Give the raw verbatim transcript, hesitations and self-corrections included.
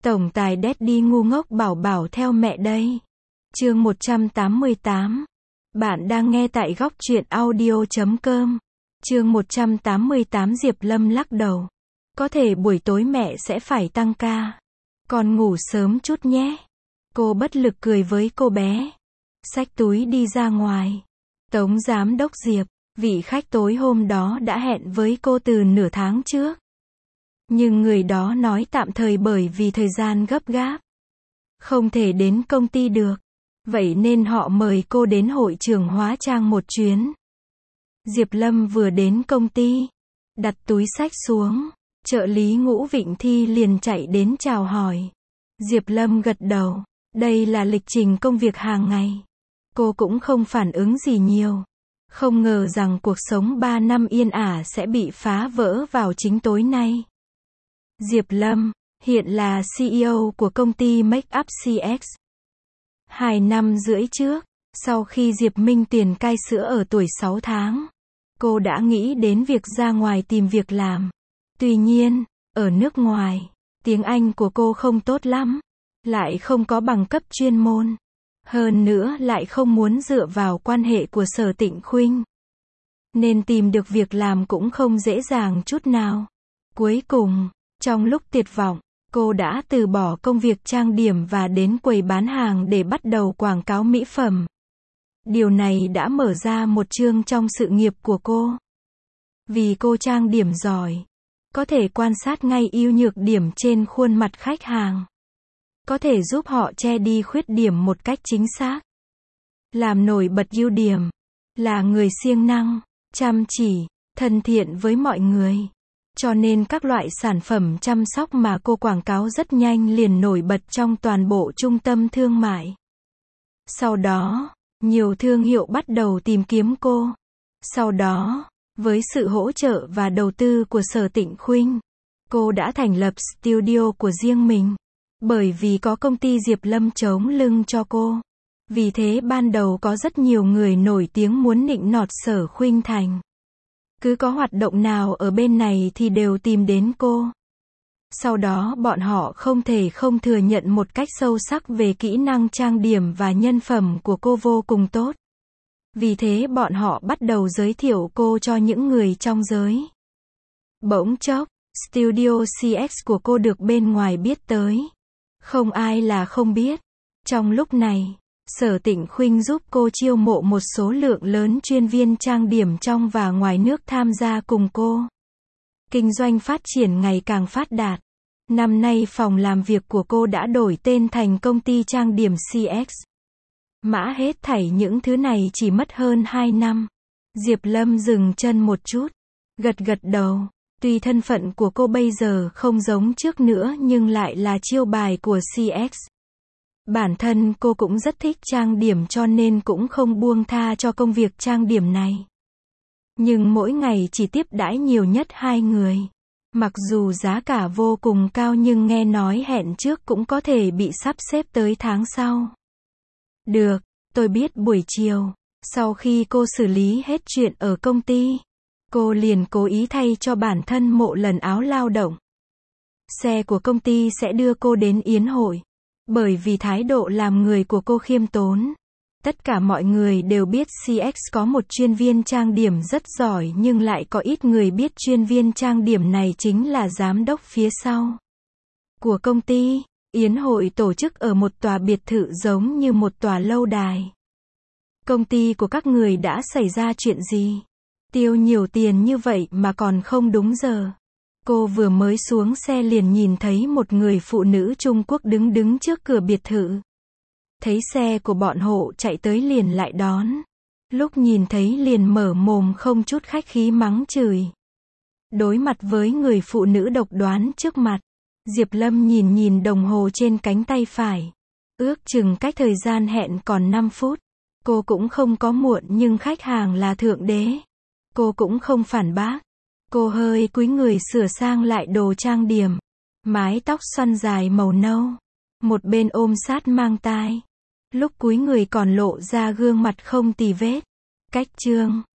Tổng tài Daddy ngu ngốc bảo bảo theo mẹ đây. Chương một trăm tám mươi tám. Bạn đang nghe tại góc truyện audio chấm com. Chương một trăm tám mươi tám. Diệp Lâm lắc đầu. Có thể buổi tối mẹ sẽ phải tăng ca. Con ngủ sớm chút nhé. Cô bất lực cười với cô bé. Xách túi đi ra ngoài. Tống giám đốc Diệp, vị khách tối hôm đó đã hẹn với cô từ nửa tháng trước. Nhưng người đó nói tạm thời bởi vì thời gian gấp gáp. Không thể đến công ty được. Vậy nên họ mời cô đến hội trường hóa trang một chuyến. Diệp Lâm vừa đến công ty, đặt túi xách xuống, trợ lý Ngũ Vịnh Thi liền chạy đến chào hỏi. Diệp Lâm gật đầu, đây là lịch trình công việc hàng ngày. Cô cũng không phản ứng gì nhiều. Không ngờ rằng cuộc sống ba năm yên ả sẽ bị phá vỡ vào chính tối nay. Diệp Lâm, hiện là xê e ô của công ty Make Up xê ích. Hai năm rưỡi trước, sau khi Diệp Minh Tuyền cai sữa ở tuổi sáu tháng, cô đã nghĩ đến việc ra ngoài tìm việc làm. Tuy nhiên, ở nước ngoài, tiếng Anh của cô không tốt lắm, lại không có bằng cấp chuyên môn. Hơn nữa lại không muốn dựa vào quan hệ của Sở Tịnh Khuynh. Nên tìm được việc làm cũng không dễ dàng chút nào. Cuối cùng, trong lúc tuyệt vọng, cô đã từ bỏ công việc trang điểm và đến quầy bán hàng để bắt đầu quảng cáo mỹ phẩm. Điều này đã mở ra một chương trong sự nghiệp của cô. Vì cô trang điểm giỏi, có thể quan sát ngay ưu nhược điểm trên khuôn mặt khách hàng. Có thể giúp họ che đi khuyết điểm một cách chính xác. Làm nổi bật ưu điểm. Là người siêng năng, chăm chỉ, thân thiện với mọi người. Cho nên các loại sản phẩm chăm sóc mà cô quảng cáo rất nhanh liền nổi bật trong toàn bộ trung tâm thương mại. Sau đó, nhiều thương hiệu bắt đầu tìm kiếm cô. Sau đó, với sự hỗ trợ và đầu tư của Sở Tịnh Khuynh, cô đã thành lập studio của riêng mình. Bởi vì có công ty Diệp Lâm chống lưng cho cô. Vì thế ban đầu có rất nhiều người nổi tiếng muốn nịnh nọt Sở Khuynh Thành. Cứ có hoạt động nào ở bên này thì đều tìm đến cô. Sau đó bọn họ không thể không thừa nhận một cách sâu sắc về kỹ năng trang điểm và nhân phẩm của cô vô cùng tốt. Vì thế bọn họ bắt đầu giới thiệu cô cho những người trong giới. Bỗng chốc, studio xê ích của cô được bên ngoài biết tới. Không ai là không biết. Trong lúc này, Sở Tịnh Khuynh giúp cô chiêu mộ một số lượng lớn chuyên viên trang điểm trong và ngoài nước tham gia cùng cô. Kinh doanh phát triển ngày càng phát đạt. Năm nay phòng làm việc của cô đã đổi tên thành công ty trang điểm xê ích. Mã hết thảy những thứ này chỉ mất hơn hai năm. Diệp Lâm dừng chân một chút, gật gật đầu. Tuy thân phận của cô bây giờ không giống trước nữa nhưng lại là chiêu bài của xê ích. Bản thân cô cũng rất thích trang điểm cho nên cũng không buông tha cho công việc trang điểm này. Nhưng mỗi ngày chỉ tiếp đãi nhiều nhất hai người. Mặc dù giá cả vô cùng cao nhưng nghe nói hẹn trước cũng có thể bị sắp xếp tới tháng sau. Được, tôi biết. Buổi chiều, sau khi cô xử lý hết chuyện ở công ty, cô liền cố ý thay cho bản thân mộ lần áo lao động. Xe của công ty sẽ đưa cô đến yến hội. Bởi vì thái độ làm người của cô khiêm tốn. Tất cả mọi người đều biết xê ích có một chuyên viên trang điểm rất giỏi nhưng lại có ít người biết chuyên viên trang điểm này chính là giám đốc phía sau của công ty. Yến hội tổ chức ở một tòa biệt thự giống như một tòa lâu đài. Công ty của các người đã xảy ra chuyện gì? Tiêu nhiều tiền như vậy mà còn không đúng giờ. Cô vừa mới xuống xe liền nhìn thấy một người phụ nữ Trung Quốc đứng đứng trước cửa biệt thự. Thấy xe của bọn hộ chạy tới liền lại đón. Lúc nhìn thấy liền mở mồm không chút khách khí mắng chửi. Đối mặt với người phụ nữ độc đoán trước mặt, Diệp Lâm nhìn nhìn đồng hồ trên cánh tay phải. Ước chừng cách thời gian hẹn còn năm phút. Cô cũng không có muộn nhưng khách hàng là thượng đế. Cô cũng không phản bác. Cô hơi cúi người sửa sang lại đồ trang điểm. Mái tóc xoăn dài màu nâu. Một bên ôm sát mang tai. Lúc cúi người còn lộ ra gương mặt không tì vết. Cách chương